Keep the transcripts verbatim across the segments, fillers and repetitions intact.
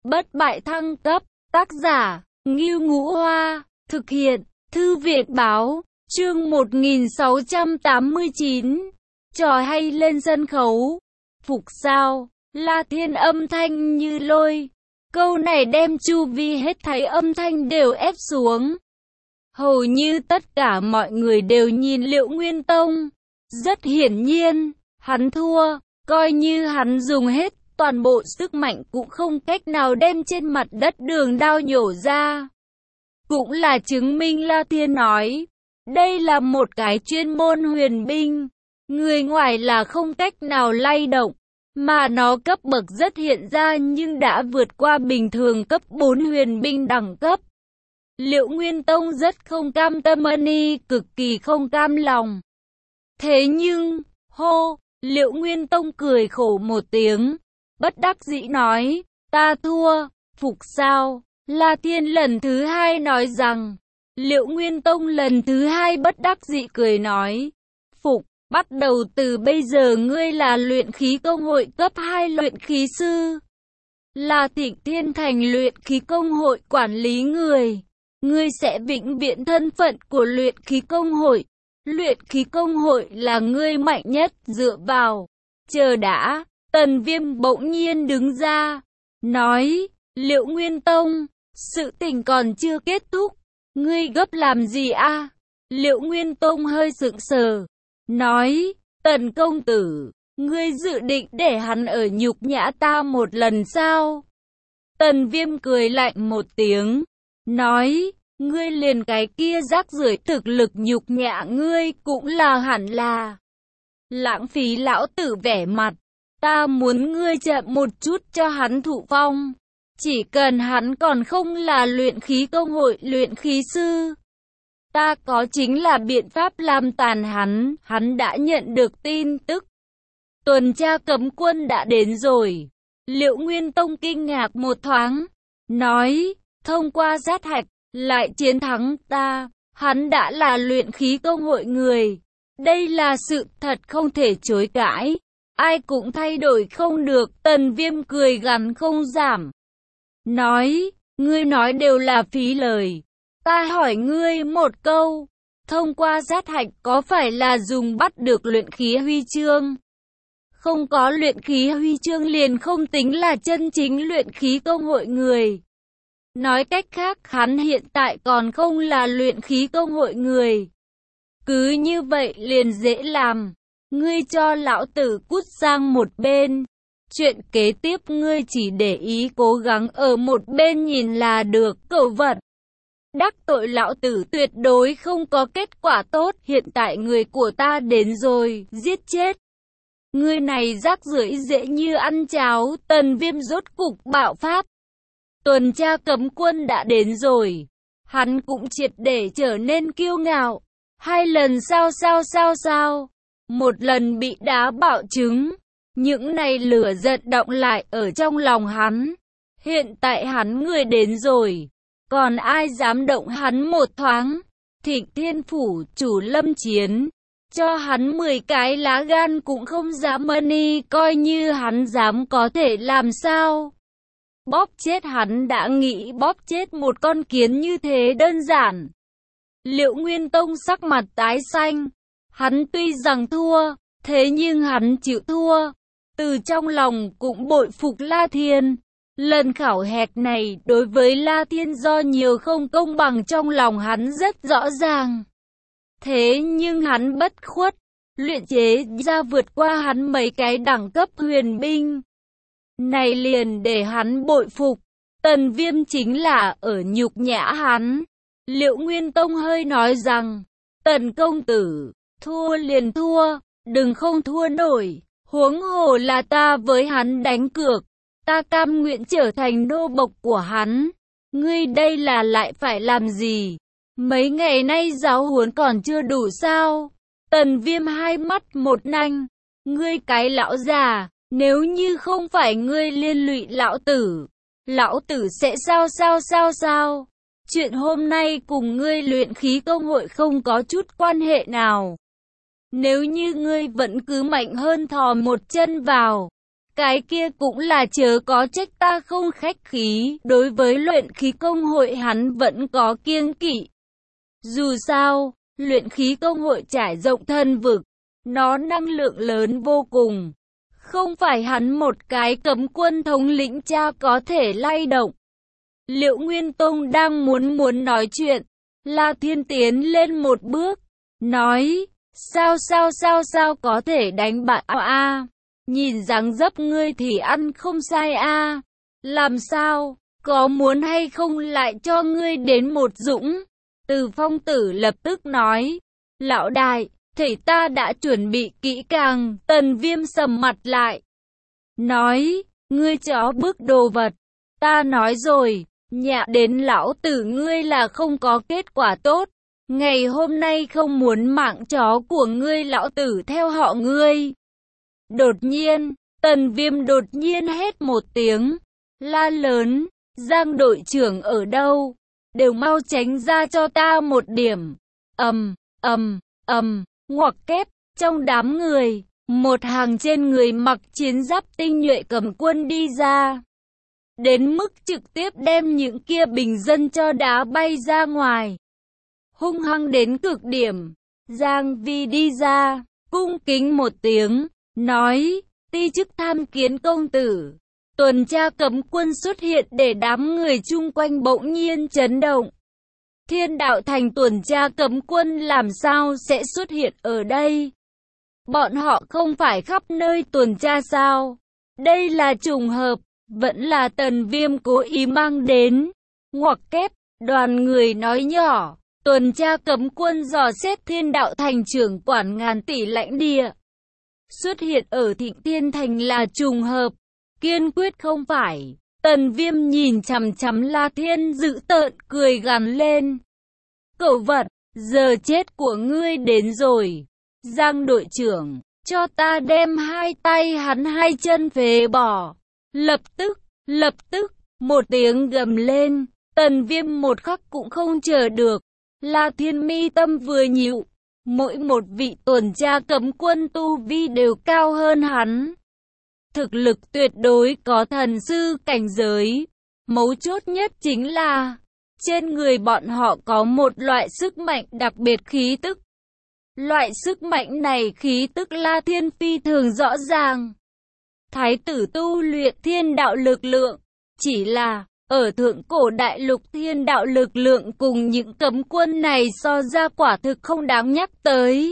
bất bại thăng cấp, tác giả, Ngưu Ngũ Hoa, thực hiện, Thư viện báo, chương một nghìn sáu trăm tám mươi chín, trò hay lên sân khấu, phục sao, La Thiên âm thanh như lôi, câu này đem chu vi hết thảy âm thanh đều ép xuống. Hầu như tất cả mọi người đều nhìn Liệu Nguyên Tông, rất hiển nhiên, hắn thua, coi như hắn dùng hết toàn bộ sức mạnh cũng không cách nào đem trên mặt đất đường đao nhổ ra. Cũng là chứng minh La Thiên nói, đây là một cái chuyên môn huyền binh, người ngoài là không cách nào lay động, mà nó cấp bậc rất hiện ra nhưng đã vượt qua bình thường cấp bốn huyền binh đẳng cấp. Liệu Nguyên Tông rất không cam tâm, y cực kỳ không cam lòng. Thế nhưng, hô, Liệu Nguyên Tông cười khổ một tiếng, bất đắc dĩ nói, ta thua, phục sao? La Thiên lần thứ hai nói rằng, Liệu Nguyên Tông lần thứ hai bất đắc dĩ cười nói, phục, bắt đầu từ bây giờ ngươi là luyện khí công hội cấp hai luyện khí sư, là Thịnh Thiên Thành luyện khí công hội quản lý người, ngươi sẽ vĩnh viễn thân phận của luyện khí công hội, luyện khí công hội là ngươi mạnh nhất dựa vào, chờ đã. Tần Viêm bỗng nhiên đứng ra, nói, Liệu Nguyên Tông, sự tình còn chưa kết thúc, ngươi gấp làm gì a? À? Liệu Nguyên Tông hơi sững sờ, nói, Tần công tử, ngươi dự định để hắn ở nhục nhã ta một lần sao? Tần Viêm cười lạnh một tiếng, nói, ngươi liền cái kia rác rưởi thực lực nhục nhã ngươi cũng là hẳn là lãng phí lão tử vẻ mặt. Ta muốn ngươi chậm một chút cho hắn thụ phong. Chỉ cần hắn còn không là luyện khí công hội luyện khí sư, ta có chính là biện pháp làm tàn hắn. Hắn đã nhận được tin tức, tuần tra cấm quân đã đến rồi. Liệu Nguyên Tông kinh ngạc một thoáng, nói, thông qua sát hạch, lại chiến thắng ta. Hắn đã là luyện khí công hội người. Đây là sự thật không thể chối cãi. Ai cũng thay đổi không được. Tần Viêm cười gằn không giảm, nói, ngươi nói đều là phí lời. Ta hỏi ngươi một câu, thông qua sát hạch có phải là dùng bắt được luyện khí huy chương? Không có luyện khí huy chương liền không tính là chân chính luyện khí công hội người. Nói cách khác, hắn hiện tại còn không là luyện khí công hội người. Cứ như vậy liền dễ làm. Ngươi cho lão tử cút sang một bên. Chuyện kế tiếp ngươi chỉ để ý cố gắng ở một bên nhìn là được. Cẩu vật, đắc tội lão tử tuyệt đối không có kết quả tốt. Hiện tại người của ta đến rồi, giết chết ngươi này rác rưởi dễ như ăn cháo. Tần Viêm rốt cục bạo phát. Tuần tra cấm quân đã đến rồi. Hắn cũng triệt để trở nên kiêu ngạo. Hai lần sao sao sao sao, một lần bị đá bạo trứng. Những này lửa giận động lại ở trong lòng hắn. Hiện tại hắn người đến rồi, còn ai dám động hắn một thoáng? Thịnh Thiên Phủ chủ Lâm Chiến cho hắn mười cái lá gan cũng không dám, y coi như hắn dám có thể làm sao? Bóp chết hắn đã nghĩ bóp chết một con kiến như thế đơn giản. Liệu Nguyên Tông sắc mặt tái xanh. Hắn tuy rằng thua, thế nhưng hắn chịu thua. Từ trong lòng cũng bội phục La Thiên. Lần khảo hạch này đối với La Thiên do nhiều không công bằng trong lòng hắn rất rõ ràng. Thế nhưng hắn bất khuất, luyện chế ra vượt qua hắn mấy cái đẳng cấp huyền binh. Này liền để hắn bội phục. Tần Viêm chính là ở nhục nhã hắn. Liệu Nguyên Tông hơi nói rằng, Tần công tử, thua liền thua, đừng không thua nổi. Huống hồ là ta với hắn đánh cược, ta cam nguyện trở thành nô bộc của hắn. Ngươi đây là lại phải làm gì? Mấy ngày nay giáo huấn còn chưa đủ sao? Tần Viêm hai mắt một nanh, ngươi cái lão già, nếu như không phải ngươi liên lụy lão tử, lão tử sẽ sao sao sao sao? Chuyện hôm nay cùng ngươi luyện khí công hội không có chút quan hệ nào. Nếu như ngươi vẫn cứ mạnh hơn thò một chân vào, cái kia cũng là chớ có trách ta không khách khí, đối với luyện khí công hội hắn vẫn có kiêng kỵ. Dù sao, luyện khí công hội trải rộng thân vực, nó năng lượng lớn vô cùng. Không phải hắn một cái cấm quân thống lĩnh cha có thể lay động. Liệu Nguyên Tông đang muốn muốn nói chuyện, La Thiên tiến lên một bước, nói, sao sao sao sao có thể đánh bại a à, nhìn dáng dấp ngươi thì ăn không sai a à. Làm sao, có muốn hay không lại cho ngươi đến một dũng? Từ Phong Tử lập tức nói, lão đại, thầy ta đã chuẩn bị kỹ càng. Tần Viêm sầm mặt lại, nói, ngươi chó bức đồ vật, ta nói rồi, nhạ đến lão tử ngươi là không có kết quả tốt. Ngày hôm nay không muốn mạng chó của ngươi lão tử theo họ ngươi. Đột nhiên, Tần Viêm đột nhiên hét một tiếng, la lớn, Giang đội trưởng ở đâu? Đều mau tránh ra cho ta một điểm. Ầm, ầm, ầm, ngoặc kép, trong đám người, một hàng trên người mặc chiến giáp tinh nhuệ cầm quân đi ra. Đến mức trực tiếp đem những kia bình dân cho đá bay ra ngoài. Hung hăng đến cực điểm, Giang Vi đi ra, cung kính một tiếng, nói, ti chức tham kiến công tử. Tuần tra cấm quân xuất hiện để đám người chung quanh bỗng nhiên chấn động. Thiên đạo thành tuần tra cấm quân làm sao sẽ xuất hiện ở đây? Bọn họ không phải khắp nơi tuần tra sao? Đây là trùng hợp, vẫn là Tần Viêm cố ý mang đến. Ngoặc kép, đoàn người nói nhỏ, tuần tra cấm quân dò xét thiên đạo thành trưởng quản ngàn tỷ lãnh địa. Xuất hiện ở Thịnh Tiên Thành là trùng hợp, kiên quyết không phải. Tần Viêm nhìn chằm chằm La Thiên dữ tợn cười gằn lên. Cẩu vật, giờ chết của ngươi đến rồi. Giang đội trưởng, cho ta đem hai tay hắn hai chân phế bỏ. Lập tức, lập tức, một tiếng gầm lên, Tần Viêm một khắc cũng không chờ được. La Thiên mi tâm vừa nhịu, mỗi một vị tuần tra cấm quân tu vi đều cao hơn hắn. Thực lực tuyệt đối có thần sư cảnh giới. Mấu chốt nhất chính là, trên người bọn họ có một loại sức mạnh đặc biệt khí tức. Loại sức mạnh này khí tức La Thiên phi thường rõ ràng. Thái tử tu luyện thiên đạo lực lượng, chỉ là, ở thượng cổ đại lục thiên đạo lực lượng cùng những cấm quân này so ra quả thực không đáng nhắc tới.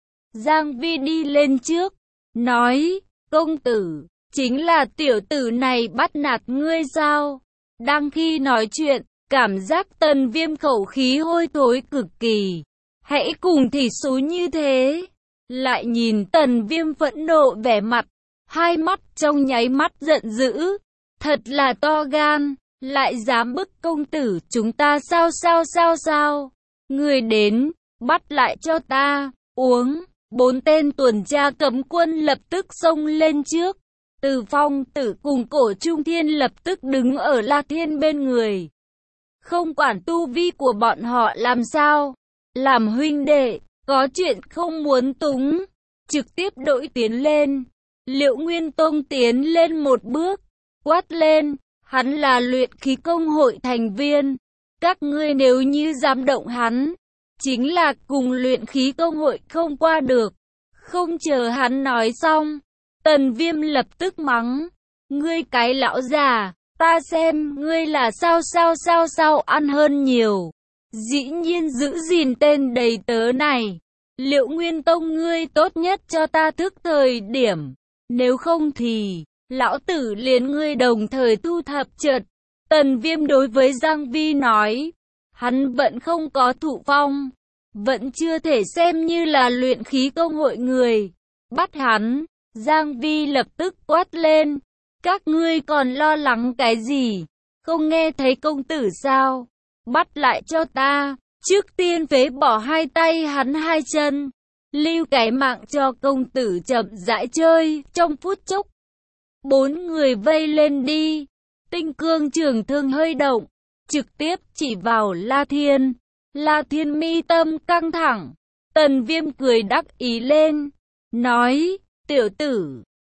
Giang Vi đi lên trước, nói, công tử, chính là tiểu tử này bắt nạt ngươi sao? Đang khi nói chuyện, cảm giác Tần Viêm khẩu khí hôi thối cực kỳ. Hãy cùng thì số như thế. Lại nhìn Tần Viêm phẫn nộ vẻ mặt, hai mắt trong nháy mắt giận dữ. Thật là to gan, lại dám bức công tử chúng ta sao sao sao sao. Người đến, bắt lại cho ta, uống. Bốn tên tuần tra cấm quân lập tức xông lên trước. Từ Phong Tử cùng Cổ Trung Thiên lập tức đứng ở La Thiên bên người. Không quản tu vi của bọn họ làm sao, làm huynh đệ, có chuyện không muốn túng, trực tiếp đội tiến lên. Liệu Nguyên Tông tiến lên một bước, quát lên, hắn là luyện khí công hội thành viên. Các ngươi nếu như dám động hắn, chính là cùng luyện khí công hội không qua được. Không chờ hắn nói xong, Tần Viêm lập tức mắng, ngươi cái lão già, ta xem ngươi là sao sao sao sao ăn hơn nhiều. Dĩ nhiên giữ gìn tên đầy tớ này. Liệu Nguyên Tông ngươi tốt nhất cho ta thức thời điểm, nếu không thì, lão tử liền ngươi đồng thời thu thập chợt. Tần Viêm đối với Giang Vi nói, hắn vẫn không có thụ phong, vẫn chưa thể xem như là luyện khí công hội người. Bắt hắn. Giang Vi lập tức quát lên, các ngươi còn lo lắng cái gì? Không nghe thấy công tử sao? Bắt lại cho ta, trước tiên phế bỏ hai tay hắn hai chân, lưu cái mạng cho công tử chậm rãi chơi. Trong phút chốc, bốn người vây lên đi, tinh cương trường thương hơi động, trực tiếp chỉ vào La Thiên. La Thiên mi tâm căng thẳng, Tần Viêm cười đắc ý lên, nói, tiểu tử,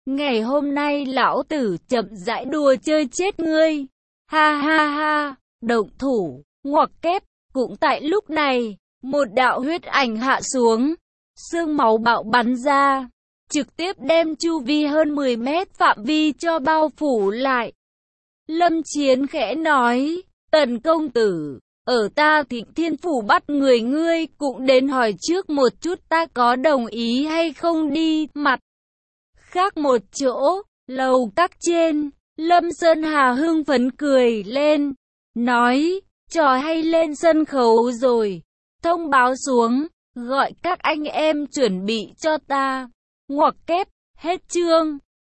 Ngày hôm nay lão tử chậm rãi đùa chơi chết ngươi. Ha ha ha, động thủ, ngoặc kép. Cũng tại lúc này, một đạo huyết ảnh hạ xuống, xương máu bạo bắn ra, trực tiếp đem chu vi hơn mười mét phạm vi cho bao phủ lại. Lâm Chiến khẽ nói, Tần công tử, ở ta Thịnh Thiên Phủ bắt người ngươi cũng đến hỏi trước một chút ta có đồng ý hay không đi. Mặt khác một chỗ, lầu các trên, Lâm Sơn Hà hưng phấn cười lên, nói, trò hay lên sân khấu rồi, thông báo xuống, gọi các anh em chuẩn bị cho ta. Ngoặc kép, hết chương.